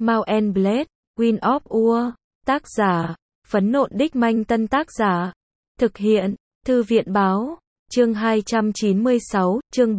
Mount and Blade, Wind of War. Tác giả, Phấn Nộn Đích Manh. Tân tác giả, thực hiện, Thư viện Báo. Chương 296, chương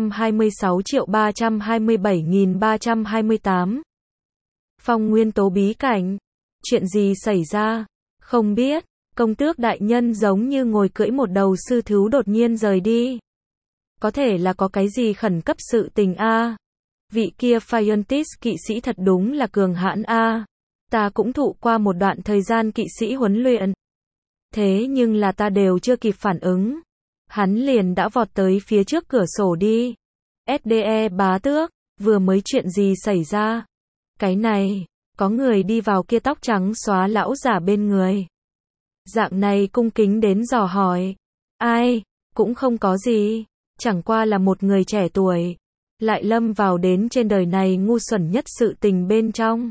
326.327.328. Phong nguyên tố bí cảnh. Chuyện gì xảy ra? Không biết. Công tước đại nhân giống như ngồi cưỡi một đầu sư thú đột nhiên rời đi. Có thể là có cái gì khẩn cấp sự tình a. Vị kia Phiontis kỵ sĩ thật đúng là cường hãn a. Ta cũng thụ qua một đoạn thời gian kỵ sĩ huấn luyện. Thế nhưng là ta đều chưa kịp phản ứng. Hắn liền đã vọt tới phía trước cửa sổ đi. SDE bá tước, vừa mới chuyện gì xảy ra? Cái này, có người đi vào kia tóc trắng xóa lão giả bên người. Dạng này cung kính đến dò hỏi. Ai, cũng không có gì, chẳng qua là một người trẻ tuổi, lại lâm vào đến trên đời này ngu xuẩn nhất sự tình bên trong.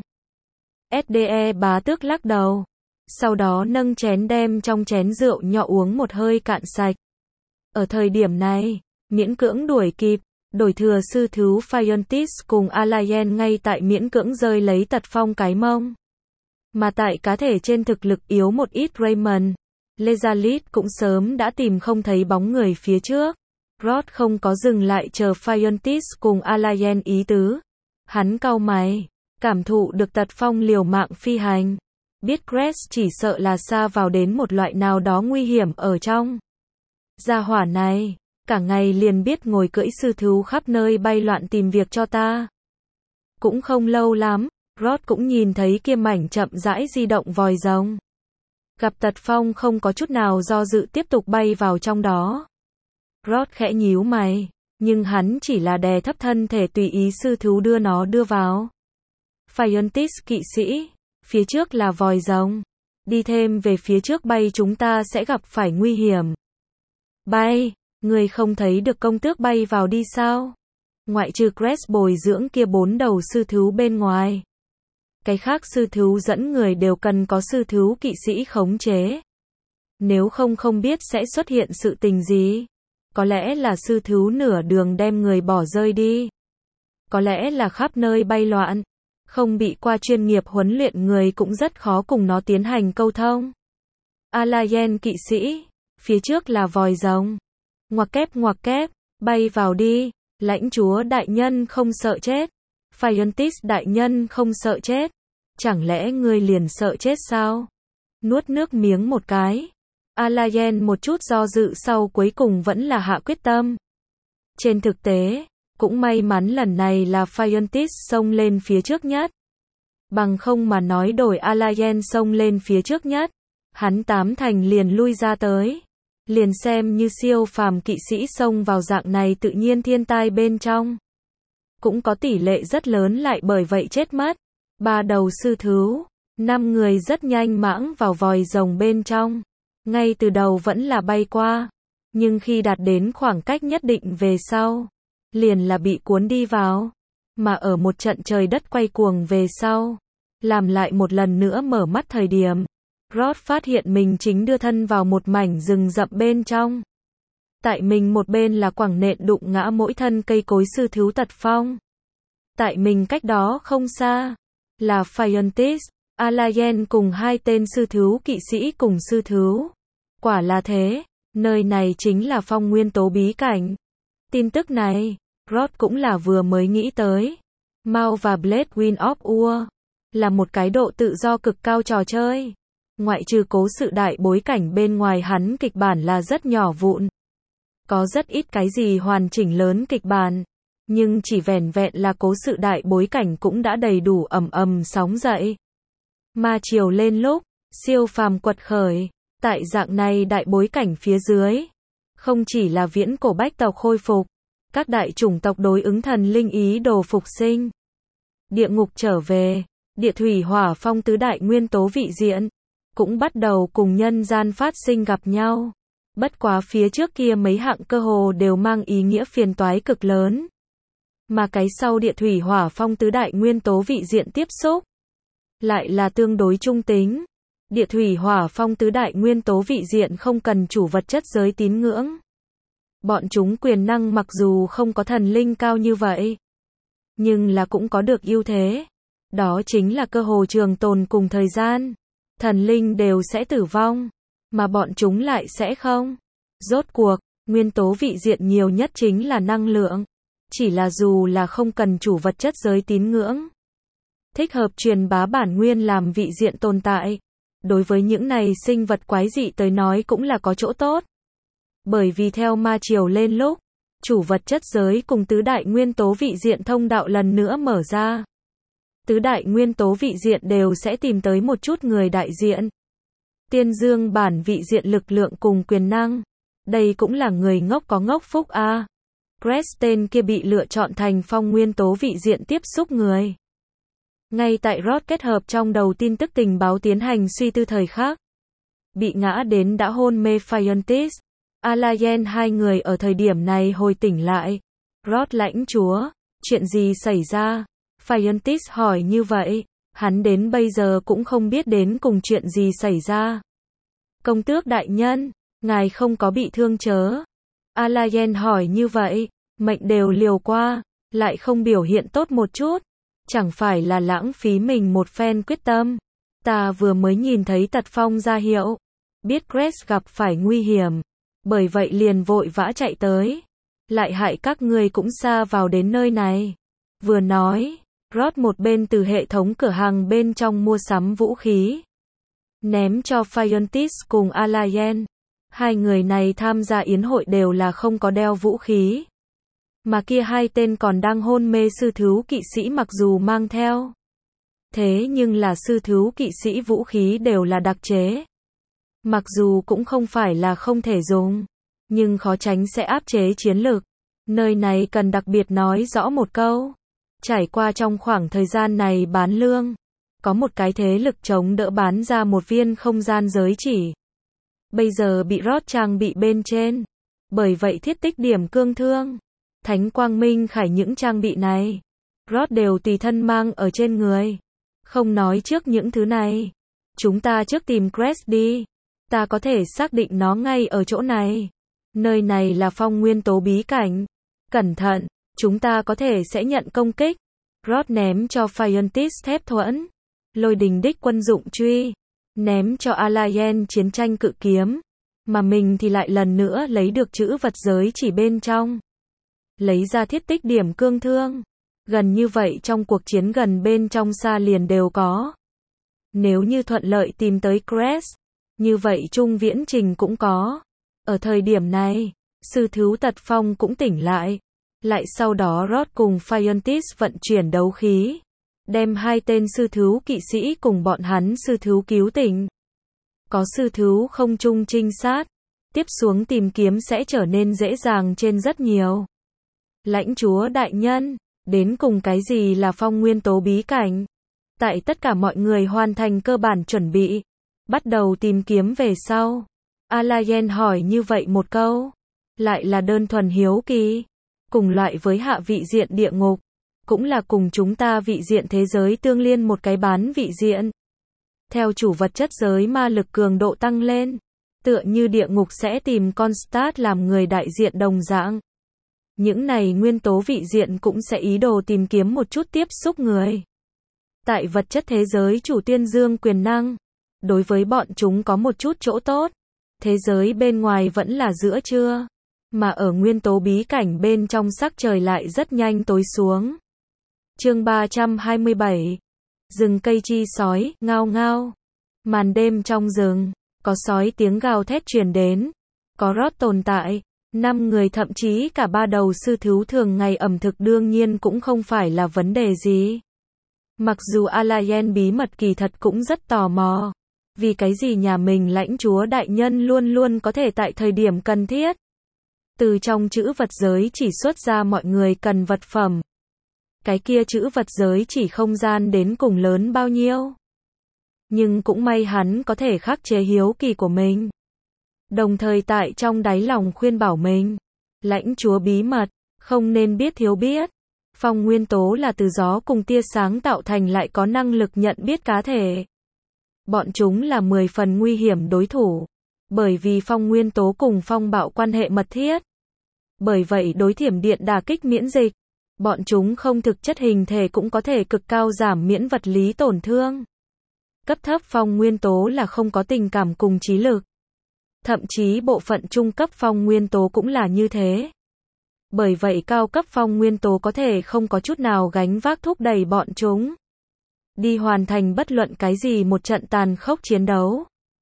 SDE bá tước lắc đầu, sau đó nâng chén đem trong chén rượu nhỏ uống một hơi cạn sạch. Ở thời điểm này, miễn cưỡng đuổi kịp, đổi thừa sư thú Phiontis cùng Alayen ngay tại miễn cưỡng rơi lấy tật phong cái mông. Mà tại cá thể trên thực lực yếu một ít Raymond, Lezalit cũng sớm đã tìm không thấy bóng người phía trước. Rod không có dừng lại chờ Phiontis cùng Alayen ý tứ. Hắn cau mày, cảm thụ được tật phong liều mạng phi hành. Biết Crest chỉ sợ là xa vào đến một loại nào đó nguy hiểm ở trong. Gia hỏa này, cả ngày liền biết ngồi cưỡi sư thú khắp nơi bay loạn tìm việc cho ta. Cũng không lâu lắm, Rod cũng nhìn thấy kia mảnh chậm rãi di động vòi rồng. Gặp tật phong không có chút nào do dự tiếp tục bay vào trong đó. Rod khẽ nhíu mày, nhưng hắn chỉ là đè thấp thân thể tùy ý sư thú đưa nó đưa vào. Phiontis kỵ sĩ, phía trước là vòi rồng. Đi thêm về phía trước bay chúng ta sẽ gặp phải nguy hiểm. Bay, người không thấy được công tước bay vào đi sao? Ngoại trừ Crest bồi dưỡng kia 4 đầu sư thú bên ngoài. Cái khác sư thú dẫn người đều cần có sư thú kỵ sĩ khống chế. Nếu không biết sẽ xuất hiện sự tình gì. Có lẽ là sư thú nửa đường đem người bỏ rơi đi. Có lẽ là khắp nơi bay loạn. Không bị qua chuyên nghiệp huấn luyện người cũng rất khó cùng nó tiến hành câu thông. Alayen kỵ sĩ, phía trước là vòi rồng. Ngoặc kép, bay vào đi. Lãnh chúa đại nhân không sợ chết. Phiontis đại nhân không sợ chết. Chẳng lẽ ngươi liền sợ chết sao? Nuốt nước miếng một cái. Alayen một chút do dự sau cuối cùng vẫn là hạ quyết tâm. Trên thực tế, cũng may mắn lần này là Phiontis xông lên phía trước nhất. Bằng không mà nói đổi Alayen xông lên phía trước nhất, hắn 8 thành liền lui ra tới. Liền xem như siêu phàm kỵ sĩ xông vào dạng này tự nhiên thiên tai bên trong. Cũng có tỷ lệ rất lớn lại bởi vậy chết mất. 3 đầu sư thú, 5 người rất nhanh mãng vào vòi rồng bên trong. Ngay từ đầu vẫn là bay qua, nhưng khi đạt đến khoảng cách nhất định về sau, liền là bị cuốn đi vào. Mà ở một trận trời đất quay cuồng về sau, làm lại một lần nữa mở mắt thời điểm, Rod phát hiện mình chính đưa thân vào một mảnh rừng rậm bên trong. Tại mình một bên là quẳng nện đụng ngã mỗi thân cây cối sư thú tật phong. Tại mình cách đó không xa, là Phiontis, Alayen cùng 2 tên sư thú kỵ sĩ cùng sư thú. Quả là thế, nơi này chính là phong nguyên tố bí cảnh. Tin tức này, Rod cũng là vừa mới nghĩ tới. Mount và Blade Wind of War là một cái độ tự do cực cao trò chơi. Ngoại trừ cố sự đại bối cảnh bên ngoài hắn kịch bản là rất nhỏ vụn. Có rất ít cái gì hoàn chỉnh lớn kịch bản. Nhưng chỉ vẻn vẹn là cố sự đại bối cảnh cũng đã đầy đủ ầm sóng dậy. Ma triều lên lúc, siêu phàm quật khởi. Tại dạng này đại bối cảnh phía dưới, không chỉ là viễn cổ bách tộc khôi phục, các đại chủng tộc đối ứng thần linh ý đồ phục sinh. Địa ngục trở về, địa thủy hỏa phong tứ đại nguyên tố vị diện, cũng bắt đầu cùng nhân gian phát sinh gặp nhau. Bất quá phía trước kia mấy hạng cơ hồ đều mang ý nghĩa phiền toái cực lớn. Mà cái sau địa thủy hỏa phong tứ đại nguyên tố vị diện tiếp xúc, lại là tương đối trung tính. Địa thủy hỏa phong tứ đại nguyên tố vị diện không cần chủ vật chất giới tín ngưỡng. Bọn chúng quyền năng mặc dù không có thần linh cao như vậy, nhưng là cũng có được ưu thế. Đó chính là cơ hồ trường tồn cùng thời gian. Thần linh đều sẽ tử vong, mà bọn chúng lại sẽ không. Rốt cuộc, nguyên tố vị diện nhiều nhất chính là năng lượng. Chỉ là dù là không cần chủ vật chất giới tín ngưỡng, thích hợp truyền bá bản nguyên làm vị diện tồn tại. Đối với những này sinh vật quái dị tới nói cũng là có chỗ tốt. Bởi vì theo ma triều lên lúc, chủ vật chất giới cùng tứ đại nguyên tố vị diện thông đạo lần nữa mở ra. Tứ đại nguyên tố vị diện đều sẽ tìm tới một chút người đại diện. Tiên dương bản vị diện lực lượng cùng quyền năng. Đây cũng là người ngốc có ngốc phúc a. Preston kia bị lựa chọn thành phong nguyên tố vị diện tiếp xúc người. Ngay tại Rod kết hợp trong đầu tin tức tình báo tiến hành suy tư thời khắc. Bị ngã đến đã hôn mê Phiontis, Alayen hai người ở thời điểm này hồi tỉnh lại. Rod lãnh chúa, chuyện gì xảy ra? Phiontis hỏi như vậy, hắn đến bây giờ cũng không biết đến cùng chuyện gì xảy ra. Công tước đại nhân, ngài không có bị thương chớ? Alayen hỏi như vậy, mệnh đều liều qua, lại không biểu hiện tốt một chút. Chẳng phải là lãng phí mình một phen quyết tâm. Ta vừa mới nhìn thấy tật phong ra hiệu. Biết Grace gặp phải nguy hiểm. Bởi vậy liền vội vã chạy tới. Lại hại các ngươi cũng xa vào đến nơi này. Vừa nói, Rod một bên từ hệ thống cửa hàng bên trong mua sắm vũ khí. Ném cho Phiontis cùng Alayen. Hai người này tham gia yến hội đều là không có đeo vũ khí. Mà kia hai tên còn đang hôn mê sư thú kỵ sĩ mặc dù mang theo. Thế nhưng là sư thú kỵ sĩ vũ khí đều là đặc chế. Mặc dù cũng không phải là không thể dùng, nhưng khó tránh sẽ áp chế chiến lược. Nơi này cần đặc biệt nói rõ một câu. Trải qua trong khoảng thời gian này bán lương, có một cái thế lực chống đỡ bán ra một viên không gian giới chỉ. Bây giờ bị Rod trang bị bên trên. Bởi vậy thiết tích điểm cương thương. Thánh quang minh khải những trang bị này. Rod đều tùy thân mang ở trên người. Không nói trước những thứ này. Chúng ta trước tìm Grace đi. Ta có thể xác định nó ngay ở chỗ này. Nơi này là phong nguyên tố bí cảnh. Cẩn thận, chúng ta có thể sẽ nhận công kích. Rod ném cho Phiontis thép thuẫn. Lôi đình đích quân dụng truy. Ném cho Alayen chiến tranh cự kiếm. Mà mình thì lại lần nữa lấy được chữ vật giới chỉ bên trong. Lấy ra thiết tích điểm cương thương. Gần như vậy trong cuộc chiến gần bên trong xa liền đều có. Nếu như thuận lợi tìm tới Grace, như vậy trung viễn trình cũng có. Ở thời điểm này, sư thú tật phong cũng tỉnh lại. Lại sau đó Rod cùng Phiontis vận chuyển đấu khí. Đem hai tên sư thú kỵ sĩ cùng bọn hắn sư thú cứu tỉnh. Có sư thú không trung trinh sát. Tiếp xuống tìm kiếm sẽ trở nên dễ dàng trên rất nhiều. Lãnh chúa đại nhân, đến cùng cái gì là phong nguyên tố bí cảnh? Tại tất cả mọi người hoàn thành cơ bản chuẩn bị, bắt đầu tìm kiếm về sau. Alayen hỏi như vậy một câu, lại là đơn thuần hiếu kỳ, cùng loại với hạ vị diện địa ngục, cũng là cùng chúng ta vị diện thế giới tương liên một cái bán vị diện. Theo chủ vật chất giới ma lực cường độ tăng lên, tựa như địa ngục sẽ tìm Constat làm người đại diện đồng dạng. Những này nguyên tố vị diện cũng sẽ ý đồ tìm kiếm một chút tiếp xúc người. Tại vật chất thế giới chủ tiên dương quyền năng, đối với bọn chúng có một chút chỗ tốt. Thế giới bên ngoài vẫn là giữa trưa, mà ở nguyên tố bí cảnh bên trong sắc trời lại rất nhanh tối xuống. Chương 327. Rừng cây chi sói, ngao ngao. Màn đêm trong rừng, có sói tiếng gào thét truyền đến, có Rod tồn tại. 5 người thậm chí cả 3 đầu sư thú thường ngày ẩm thực đương nhiên cũng không phải là vấn đề gì. Mặc dù Alayen bí mật kỳ thật cũng rất tò mò. Vì cái gì nhà mình lãnh chúa đại nhân luôn luôn có thể tại thời điểm cần thiết. Từ trong chữ vật giới chỉ xuất ra mọi người cần vật phẩm. Cái kia chữ vật giới chỉ không gian đến cùng lớn bao nhiêu. Nhưng cũng may hắn có thể khắc chế hiếu kỳ của mình. Đồng thời tại trong đáy lòng khuyên bảo mình. Lãnh chúa bí mật, không nên biết thiếu biết. Phong nguyên tố là từ gió cùng tia sáng tạo thành lại có năng lực nhận biết cá thể. Bọn chúng là 10 phần nguy hiểm đối thủ. Bởi vì phong nguyên tố cùng phong bạo quan hệ mật thiết. Bởi vậy đối thiểm điện đả kích miễn dịch. Bọn chúng không thực chất hình thể cũng có thể cực cao giảm miễn vật lý tổn thương. Cấp thấp phong nguyên tố là không có tình cảm cùng trí lực. Thậm chí bộ phận trung cấp phong nguyên tố cũng là như thế. Bởi vậy cao cấp phong nguyên tố có thể không có chút nào gánh vác thúc đẩy bọn chúng đi hoàn thành bất luận cái gì một trận tàn khốc chiến đấu.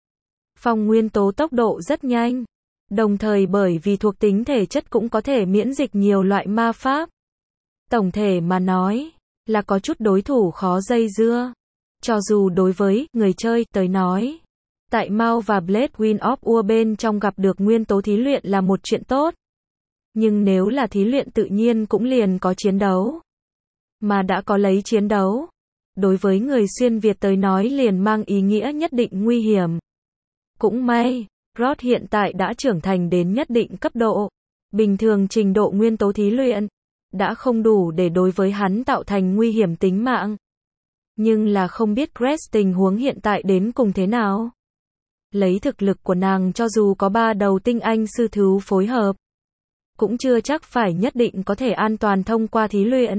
Phong nguyên tố tốc độ rất nhanh, đồng thời bởi vì thuộc tính thể chất cũng có thể miễn dịch nhiều loại ma pháp. Tổng thể mà nói, là có chút đối thủ khó dây dưa. Cho dù đối với người chơi tới nói, tại Mao và Blade Wind of War bên trong gặp được nguyên tố thí luyện là một chuyện tốt. Nhưng nếu là thí luyện tự nhiên cũng liền có chiến đấu. Mà đã có lấy chiến đấu, đối với người xuyên Việt tới nói liền mang ý nghĩa nhất định nguy hiểm. Cũng may, Rod hiện tại đã trưởng thành đến nhất định cấp độ. Bình thường trình độ nguyên tố thí luyện đã không đủ để đối với hắn tạo thành nguy hiểm tính mạng. Nhưng là không biết Grace tình huống hiện tại đến cùng thế nào. Lấy thực lực của nàng cho dù có 3 đầu tinh anh sư thú phối hợp, cũng chưa chắc phải nhất định có thể an toàn thông qua thí luyện.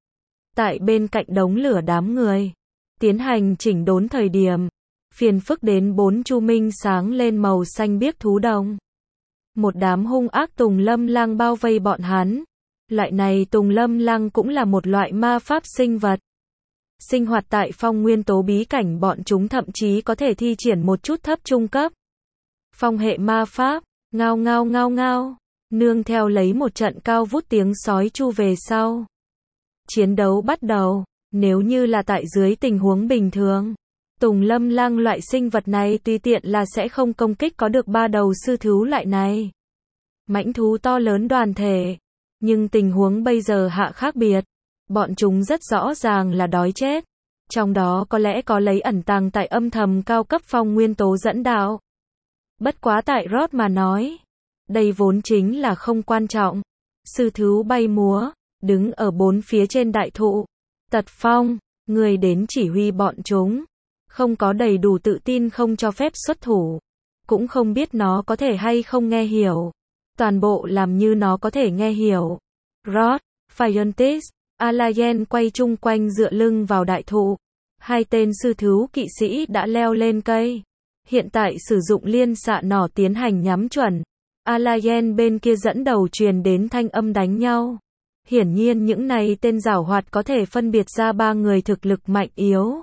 Tại bên cạnh đống lửa đám người, tiến hành chỉnh đốn thời điểm, phiền phức đến 4 chu minh sáng lên màu xanh biếc thú đồng. Một đám hung ác tùng lâm lang bao vây bọn hắn. Loại này tùng lâm lang cũng là một loại ma pháp sinh vật. Sinh hoạt tại phong nguyên tố bí cảnh, bọn chúng thậm chí có thể thi triển một chút thấp trung cấp phong hệ ma pháp. Ngao ngao ngao ngao, nương theo lấy một trận cao vút tiếng sói chu về sau. Chiến đấu bắt đầu. Nếu như là tại dưới tình huống bình thường, tùng lâm lang loại sinh vật này tùy tiện là sẽ không công kích có được 3 đầu sư thú loại này. Mãnh thú to lớn đoàn thể. Nhưng tình huống bây giờ hạ khác biệt. Bọn chúng rất rõ ràng là đói chết. Trong đó có lẽ có lấy ẩn tàng tại âm thầm cao cấp phong nguyên tố dẫn đạo. Bất quá tại Rod mà nói, đây vốn chính là không quan trọng. Sư thú bay múa, đứng ở 4 phía trên đại thụ. Tật Phong, người đến chỉ huy bọn chúng. Không có đầy đủ tự tin không cho phép xuất thủ. Cũng không biết nó có thể hay không nghe hiểu. Toàn bộ làm như nó có thể nghe hiểu. Rod, Phiontis, Alayen quay chung quanh dựa lưng vào đại thụ. 2 tên sư thú kỵ sĩ đã leo lên cây. Hiện tại sử dụng liên xạ nỏ tiến hành nhắm chuẩn. Alayen bên kia dẫn đầu truyền đến thanh âm đánh nhau. Hiển nhiên những này tên giảo hoạt có thể phân biệt ra 3 người thực lực mạnh yếu.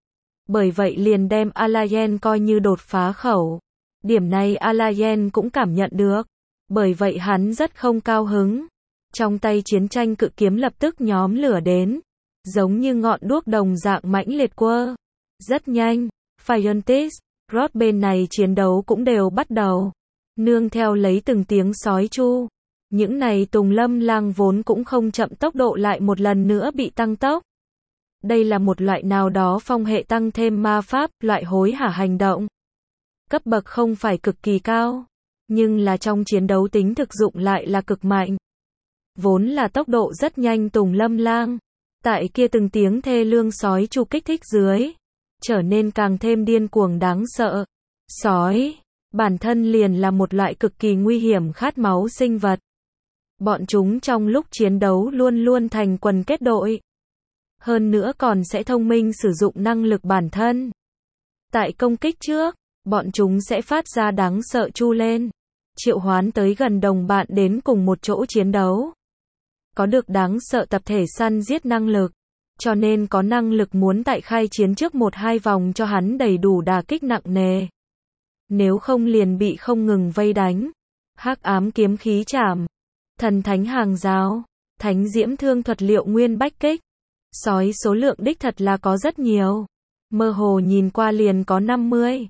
Bởi vậy liền đem Alayen coi như đột phá khẩu. Điểm này Alayen cũng cảm nhận được. Bởi vậy hắn rất không cao hứng. Trong tay chiến tranh cự kiếm lập tức nhóm lửa đến. Giống như ngọn đuốc đồng dạng mãnh liệt quơ. Rất nhanh, Phiontis, Rod bên này chiến đấu cũng đều bắt đầu. Nương theo lấy từng tiếng sói chu. Những này tùng lâm lang vốn cũng không chậm tốc độ lại một lần nữa bị tăng tốc. Đây là một loại nào đó phong hệ tăng thêm ma pháp, loại hối hả hành động. Cấp bậc không phải cực kỳ cao, nhưng là trong chiến đấu tính thực dụng lại là cực mạnh. Vốn là tốc độ rất nhanh tùng lâm lang, tại kia từng tiếng thê lương sói chu kích thích dưới, trở nên càng thêm điên cuồng đáng sợ. Sói, bản thân liền là một loại cực kỳ nguy hiểm khát máu sinh vật. Bọn chúng trong lúc chiến đấu luôn luôn thành quần kết đội. Hơn nữa còn sẽ thông minh sử dụng năng lực bản thân. Tại công kích trước, bọn chúng sẽ phát ra đáng sợ chu lên, triệu hoán tới gần đồng bạn đến cùng một chỗ chiến đấu. Có được đáng sợ tập thể săn giết năng lực, cho nên có năng lực muốn tại khai chiến trước 1-2 vòng cho hắn đầy đủ đả kích nặng nề. Nếu không liền bị không ngừng vây đánh. Hắc ám kiếm khí chảm, thần thánh hàng giáo, thánh diễm thương thuật liệu nguyên bách kích. Sói số lượng đích thật là có rất nhiều. Mơ hồ nhìn qua liền có 50,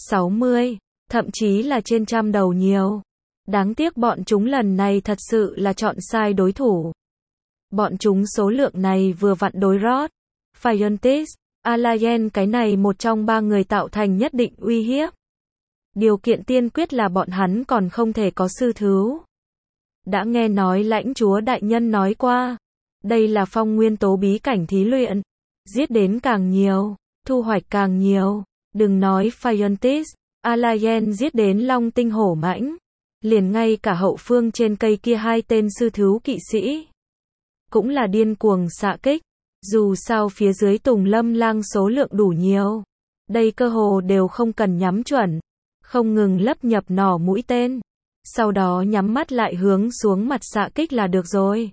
60, thậm chí là trên 100 đầu nhiều. Đáng tiếc bọn chúng lần này thật sự là chọn sai đối thủ. Bọn chúng số lượng này vừa vặn đối Rod, Phiontis, Alayen cái này một trong 3 người tạo thành nhất định uy hiếp. Điều kiện tiên quyết là bọn hắn còn không thể có sư thú. Đã nghe nói lãnh chúa đại nhân nói qua, đây là phong nguyên tố bí cảnh thí luyện. Giết đến càng nhiều, thu hoạch càng nhiều. Đừng nói Phiontis, Alayen giết đến long tinh hổ mãnh. Liền ngay cả hậu phương trên cây kia 2 tên sư thú kỵ sĩ cũng là điên cuồng xạ kích. Dù sao phía dưới Tùng Lâm Lang số lượng đủ nhiều. Đây cơ hồ đều không cần nhắm chuẩn. Không ngừng lấp nhập nỏ mũi tên. Sau đó nhắm mắt lại hướng xuống mặt xạ kích là được rồi.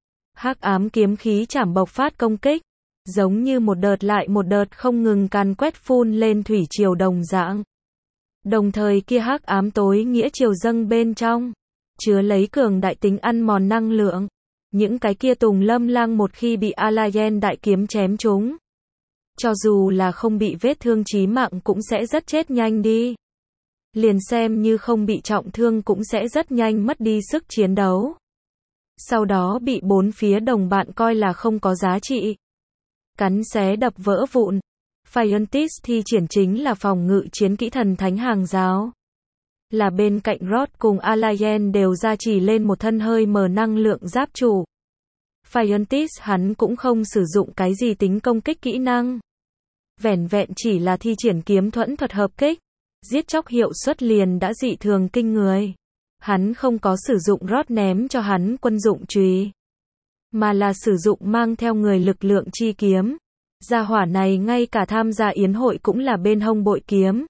Hắc ám kiếm khí chảm bộc phát công kích. Giống như một đợt lại một đợt không ngừng càn quét phun lên thủy triều đồng dạng. Đồng thời kia hắc ám tối nghĩa triều dâng bên trong. Chứa lấy cường đại tính ăn mòn năng lượng. Những cái kia Tùng Lâm Lang một khi bị Alayen đại kiếm chém trúng. Cho dù là không bị vết thương chí mạng cũng sẽ rất chết nhanh đi. Liền xem như không bị trọng thương cũng sẽ rất nhanh mất đi sức chiến đấu. Sau đó bị bốn phía đồng bạn coi là không có giá trị. Cắn xé đập vỡ vụn. Phiontis thi triển chính là phòng ngự chiến kỹ thần thánh hàng giáo. Là bên cạnh Rod cùng Alayen đều gia trì lên một thân hơi mờ năng lượng giáp trụ. Phiontis hắn cũng không sử dụng cái gì tính công kích kỹ năng. Vẻn vẹn chỉ là thi triển kiếm thuẫn thuật hợp kích. Giết chóc hiệu suất liền đã dị thường kinh người. Hắn không có sử dụng Rod ném cho hắn quân dụng chùy, mà là sử dụng mang theo người lực lượng chi kiếm. Gia hỏa này ngay cả tham gia yến hội cũng là bên hông bội kiếm.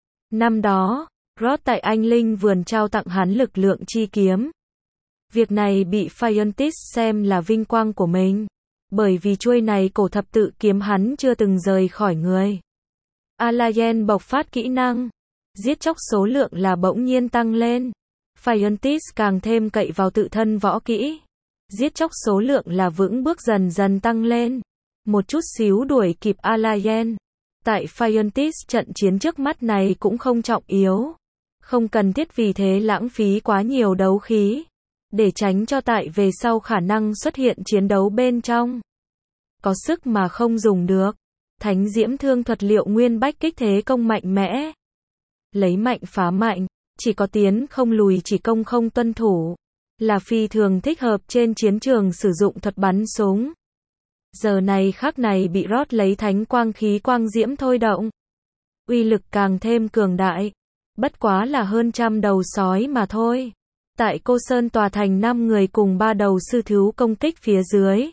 Năm đó, Rod tại Anh Linh vườn trao tặng hắn lực lượng chi kiếm. Việc này bị Phiontis xem là vinh quang của mình. Bởi vì chuôi này cổ thập tự kiếm hắn chưa từng rời khỏi người. Alayen bộc phát kỹ năng. Giết chóc số lượng là bỗng nhiên tăng lên. Phiontis càng thêm cậy vào tự thân võ kỹ. Giết chóc số lượng là vững bước dần dần tăng lên. Một chút xíu đuổi kịp Alayen. Tại Phiontis trận chiến trước mắt này cũng không trọng yếu. Không cần thiết vì thế lãng phí quá nhiều đấu khí. Để tránh cho tại về sau khả năng xuất hiện chiến đấu bên trong. Có sức mà không dùng được. Thánh diễm thương thuật liệu nguyên bách kích thế công mạnh mẽ. Lấy mạnh phá mạnh. Chỉ có tiến không lùi chỉ công không tuân thủ. Là phi thường thích hợp trên chiến trường sử dụng thuật bắn súng. Giờ này khắc này bị Rod lấy thánh quang khí quang diễm thôi động. Uy lực càng thêm cường đại. Bất quá là hơn 100 đầu sói mà thôi. Tại Cô Sơn tòa thành 5 người cùng 3 đầu sư thú công kích phía dưới.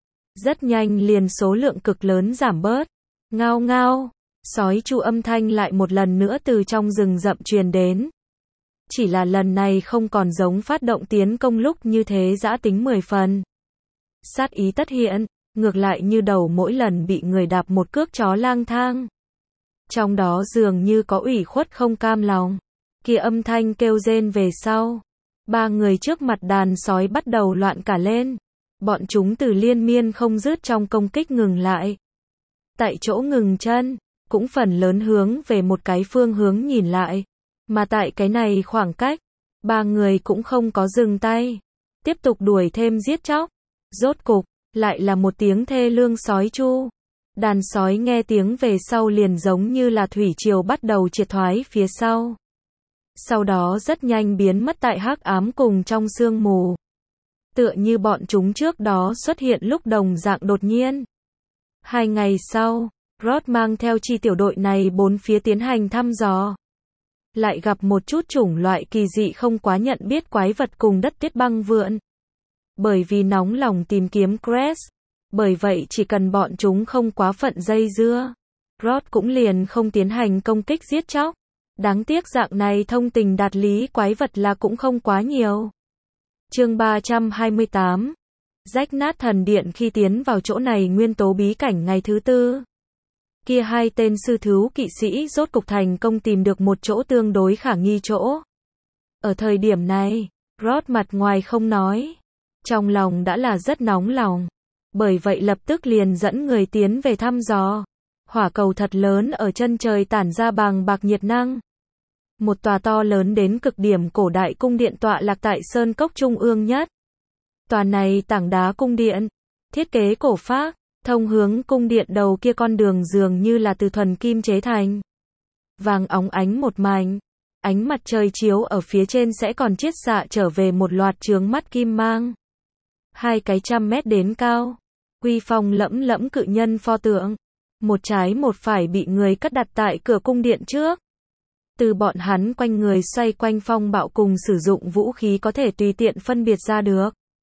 Rất nhanh liền số lượng cực lớn giảm bớt. Ngao ngao. Sói chu âm thanh lại một lần nữa từ trong rừng rậm truyền đến. Chỉ là lần này không còn giống phát động tiến công lúc như thế dã tính 10 phần. Sát ý tất hiện, ngược lại như đầu mỗi lần bị người đạp một cước chó lang thang. Trong đó dường như có ủy khuất không cam lòng. Kia âm thanh kêu rên về sau. 3 người trước mặt đàn sói bắt đầu loạn cả lên. Bọn chúng từ liên miên không dứt trong công kích ngừng lại. Tại chỗ ngừng chân, cũng phần lớn hướng về một cái phương hướng nhìn lại. Mà tại cái này khoảng cách, 3 người cũng không có dừng tay. Tiếp tục đuổi thêm giết chóc. Rốt cục, lại là một tiếng thê lương sói chu. Đàn sói nghe tiếng về sau liền giống như là thủy triều bắt đầu triệt thoái phía sau. Sau đó rất nhanh biến mất tại hắc ám cùng trong sương mù. Tựa như bọn chúng trước đó xuất hiện lúc đồng dạng đột nhiên. 2 ngày sau, Rod mang theo chi tiểu đội này bốn phía tiến hành thăm dò. Lại gặp một chút chủng loại kỳ dị không quá nhận biết quái vật cùng đất tuyết băng vượn. Bởi vì nóng lòng tìm kiếm Crest. Bởi vậy chỉ cần bọn chúng không quá phận dây dưa. Rod cũng liền không tiến hành công kích giết chóc. Đáng tiếc dạng này thông tình đạt lý quái vật là cũng không quá nhiều. Chương 328. Rách nát thần điện khi tiến vào chỗ này nguyên tố bí cảnh ngày thứ 4. Kia 2 tên sư thú kỵ sĩ rốt cục thành công tìm được một chỗ tương đối khả nghi chỗ. Ở thời điểm này, Rod mặt ngoài không nói. Trong lòng đã là rất nóng lòng. Bởi vậy lập tức liền dẫn người tiến về thăm dò. Hỏa cầu thật lớn ở chân trời tản ra bàng bạc nhiệt năng. Một tòa to lớn đến cực điểm cổ đại cung điện tọa lạc tại sơn cốc trung ương nhất. Tòa này tảng đá cung điện, thiết kế cổ phác, thông hướng cung điện đầu kia con đường dường như là từ thuần kim chế thành. Vàng óng ánh một mảnh, ánh mặt trời chiếu ở phía trên sẽ còn chiết xạ trở về một loạt chướng mắt kim mang. 2 cái 100 mét đến cao, uy phong lẫm lẫm cự nhân pho tượng, một trái một phải bị người cất đặt tại cửa cung điện trước. Từ bọn hắn quanh người xoay quanh phong bạo cùng sử dụng vũ khí có thể tùy tiện phân biệt ra được.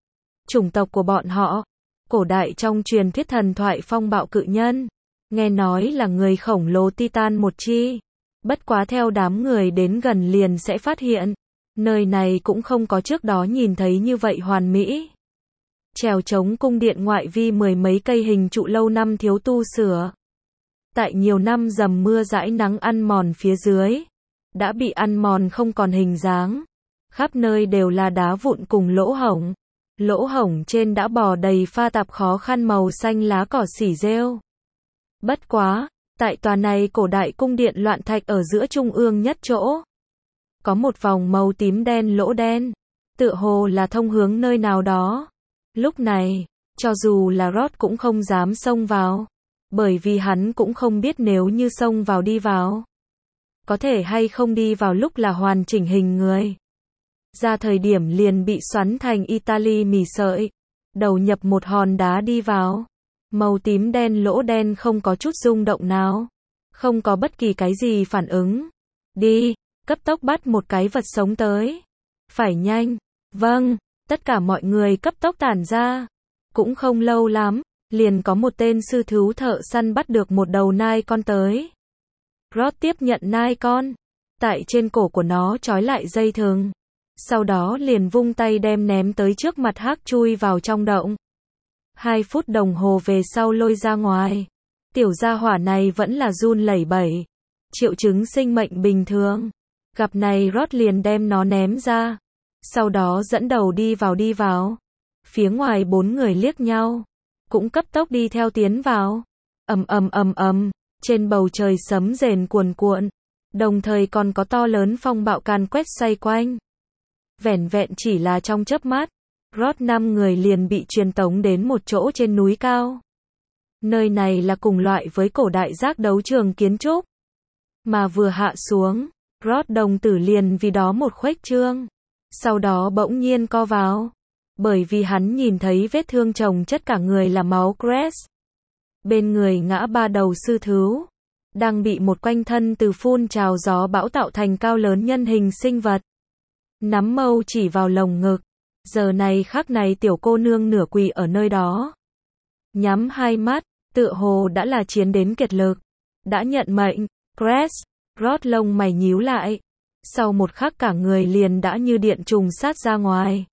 Chủng tộc của bọn họ, cổ đại trong truyền thuyết thần thoại phong bạo cự nhân, nghe nói là người khổng lồ Titan một chi. Bất quá theo đám người đến gần liền sẽ phát hiện, nơi này cũng không có trước đó nhìn thấy như vậy hoàn mỹ. Trèo trống cung điện ngoại vi mười mấy cây hình trụ lâu năm thiếu tu sửa. Tại nhiều năm dầm mưa dãi nắng ăn mòn phía dưới, đã bị ăn mòn không còn hình dáng. Khắp nơi đều là đá vụn cùng lỗ hổng. Lỗ hổng trên đã bò đầy pha tạp khó khăn màu xanh lá cỏ xỉ rêu. Bất quá, tại tòa này cổ đại cung điện loạn thạch ở giữa trung ương nhất chỗ, có một vòng màu tím đen lỗ đen, tựa hồ là thông hướng nơi nào đó. Lúc này, cho dù là Rod cũng không dám xông vào, bởi vì hắn cũng không biết nếu như xông vào đi vào, có thể hay không đi vào lúc là hoàn chỉnh hình người. Ra thời điểm liền bị xoắn thành Italy mì sợi, đầu nhập một hòn đá đi vào. Màu tím đen lỗ đen không có chút rung động nào, không có bất kỳ cái gì phản ứng. Đi, cấp tốc bắt một cái vật sống tới. Phải nhanh. Vâng, tất cả mọi người cấp tốc tản ra. Cũng không lâu lắm, liền có một tên sư thú thợ săn bắt được một đầu nai con tới. Rod tiếp nhận nai con, tại trên cổ của nó trói lại dây thừng. Sau đó liền vung tay đem ném tới trước mặt Hắc chui vào trong động. 2 phút đồng hồ về sau lôi ra ngoài. Tiểu gia hỏa này vẫn là run lẩy bẩy. Triệu chứng sinh mệnh bình thường. Gặp này Rod liền đem nó ném ra. Sau đó dẫn đầu đi vào. Phía ngoài 4 người liếc nhau. Cũng cấp tốc đi theo tiến vào. Ầm. Trên bầu trời sấm rền cuồn cuộn. Đồng thời còn có to lớn phong bạo càn quét xoay quanh. Vẻn vẹn chỉ là trong chớp mắt, Rod 5 người liền bị truyền tống đến một chỗ trên núi cao. Nơi này là cùng loại với cổ đại giác đấu trường kiến trúc. Mà vừa hạ xuống, Rod đồng tử liền vì đó một khuếch trương. Sau đó bỗng nhiên co vào. Bởi vì hắn nhìn thấy vết thương chồng chất cả người là máu Crest. Bên người ngã 3 đầu sư thú. Đang bị một quanh thân từ phun trào gió bão tạo thành cao lớn nhân hình sinh vật. Nắm mâu chỉ vào lồng ngực. Giờ này khắc này tiểu cô nương nửa quỳ ở nơi đó. Nhắm 2 mắt, tựa hồ đã là chiến đến kiệt lực. Đã nhận mệnh, Crest, Rod lông mày nhíu lại. Sau một khắc cả người liền đã như điện trùng sát ra ngoài.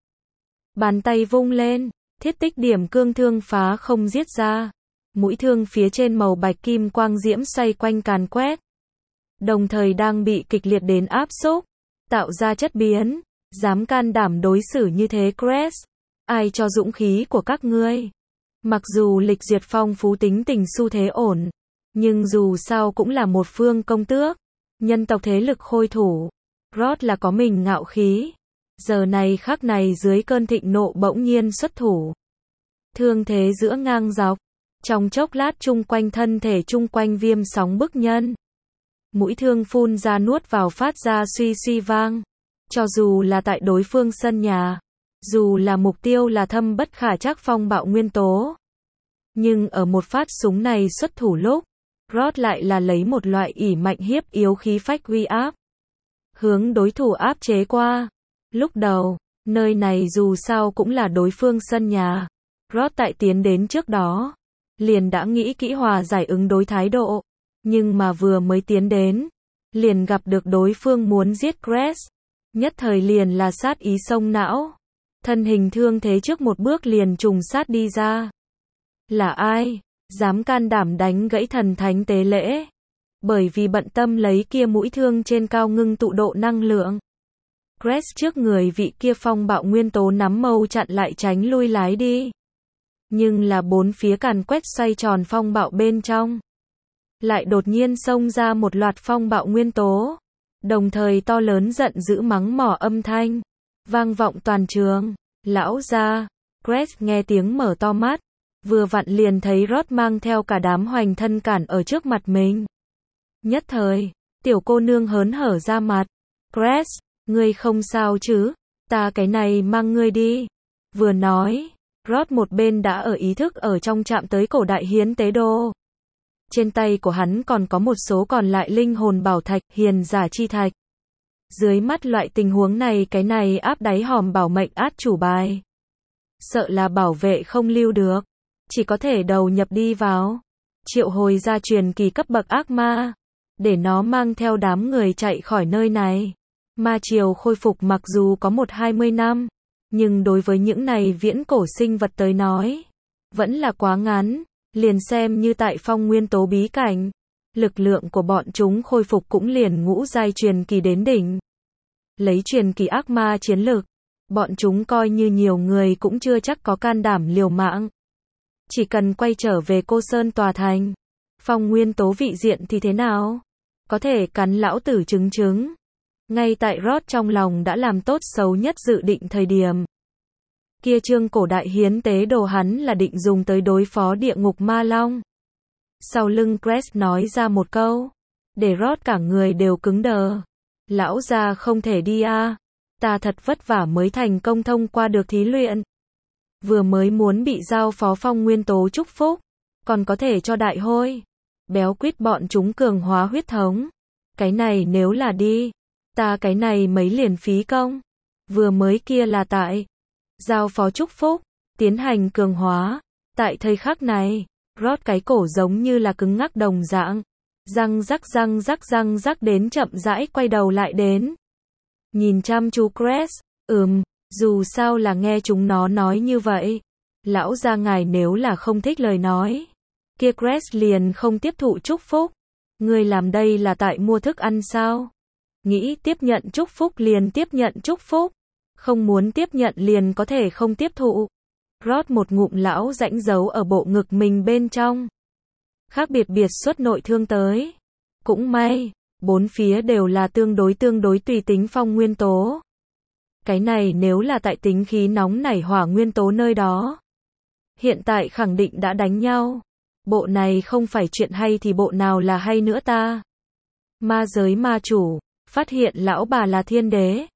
Bàn tay vung lên, thiết tích điểm cương thương phá không giết ra. Mũi thương phía trên màu bạch kim quang diễm xoay quanh càn quét. Đồng thời đang bị kịch liệt đến áp xúc, tạo ra chất biến. Dám can đảm đối xử như thế Crest. Ai cho dũng khí của các ngươi? Mặc dù lịch duyệt phong phú tính tình xu thế ổn, nhưng dù sao cũng là một phương công tước. Nhân tộc thế lực khôi thủ. Rod là có mình ngạo khí. Giờ này khắc này dưới cơn thịnh nộ bỗng nhiên xuất thủ. Thương thế giữa ngang dọc. Trong chốc lát chung quanh thân thể chung quanh viêm sóng bức nhân. Mũi thương phun ra nuốt vào phát ra suy suy vang. Cho dù là tại đối phương sân nhà, dù là mục tiêu là thâm bất khả trắc phong bạo nguyên tố. Nhưng ở một phát súng này xuất thủ lúc, Rod lại là lấy một loại ỷ mạnh hiếp yếu khí phách uy áp. Hướng đối thủ áp chế qua. Lúc đầu, nơi này dù sao cũng là đối phương sân nhà. Rod tại tiến đến trước đó, liền đã nghĩ kỹ hòa giải ứng đối thái độ. Nhưng mà vừa mới tiến đến, liền gặp được đối phương muốn giết Crest. Nhất thời liền là sát ý sông não. Thân hình thương thế trước một bước liền trùng sát đi ra. Là ai? Dám can đảm đánh gãy thần thánh tế lễ. Bởi vì bận tâm lấy kia mũi thương trên cao ngưng tụ độ năng lượng. Crest trước người vị kia phong bạo nguyên tố nắm mâu chặn lại tránh lui lái đi. Nhưng là 4 phía càn quét xoay tròn phong bạo bên trong. Lại đột nhiên xông ra một loạt phong bạo nguyên tố. Đồng thời to lớn giận dữ mắng mỏ âm thanh. Vang vọng toàn trường. Lão gia. Crest nghe tiếng mở to mắt. Vừa vặn liền thấy Rod mang theo cả đám hoành thân cản ở trước mặt mình. Nhất thời, tiểu cô nương hớn hở ra mặt. Crest, ngươi không sao chứ? Ta cái này mang ngươi đi. Vừa nói, Rod một bên đã ở ý thức ở trong chạm tới cổ đại hiến tế đồ. Trên tay của hắn còn có một số còn lại linh hồn bảo thạch, hiền giả chi thạch. Dưới mắt loại tình huống này cái này áp đáy hòm bảo mệnh át chủ bài. sợ là bảo vệ không lưu được, chỉ có thể đầu nhập đi vào, triệu hồi ra truyền kỳ cấp bậc ác ma, để nó mang theo đám người chạy khỏi nơi này. Ma triều khôi phục mặc dù có 20 năm, nhưng đối với những này viễn cổ sinh vật tới nói, vẫn là quá ngắn, liền xem như tại phong nguyên tố bí cảnh, lực lượng của bọn chúng khôi phục cũng liền ngũ giai truyền kỳ đến đỉnh. Lấy truyền kỳ ác ma chiến lực, bọn chúng coi như nhiều người cũng chưa chắc có can đảm liều mạng. Chỉ cần quay trở về Cô Sơn tòa thành, phong nguyên tố vị diện thì thế nào? Có thể cắn lão tử trứng trứng. Ngay tại Rod trong lòng đã làm tốt xấu nhất dự định thời điểm. Kia chương cổ đại hiến tế đồ hắn là định dùng tới đối phó địa ngục ma long. Sau lưng Crest nói ra một câu, để Rod cả người đều cứng đờ. Lão già không thể đi à, ta thật vất vả mới thành công thông qua được thí luyện. Vừa mới muốn bị giao phó phong nguyên tố chúc phúc, còn có thể cho đại hôi. Béo quýt bọn chúng cường hóa huyết thống. Cái này nếu là đi, ta cái này mấy liền phí công. Vừa mới kia là tại giao phó chúc phúc, tiến hành cường hóa. Tại thời khắc này, Rod cái cổ giống như là cứng ngắc đồng dạng. Răng rắc đến chậm rãi quay đầu lại đến. Nhìn chăm chú Crest, dù sao là nghe chúng nó nói như vậy. Lão gia ngài nếu là không thích lời nói, kia Crest liền không tiếp thụ chúc phúc. Ngươi làm đây là tại mua thức ăn sao? Nghĩ tiếp nhận chúc phúc liền tiếp nhận chúc phúc, không muốn tiếp nhận liền có thể không tiếp thụ. Rod một ngụm lão rãnh giấu ở bộ ngực mình bên trong. Khác biệt xuất nội thương tới. Cũng may, bốn phía đều là tương đối tùy tính phong nguyên tố. Cái này nếu là tại tính khí nóng nảy hỏa nguyên tố nơi đó, hiện tại khẳng định đã đánh nhau. Bộ này không phải chuyện hay thì bộ nào là hay nữa ta? Ma giới ma chủ, phát hiện lão bà là thiên đế,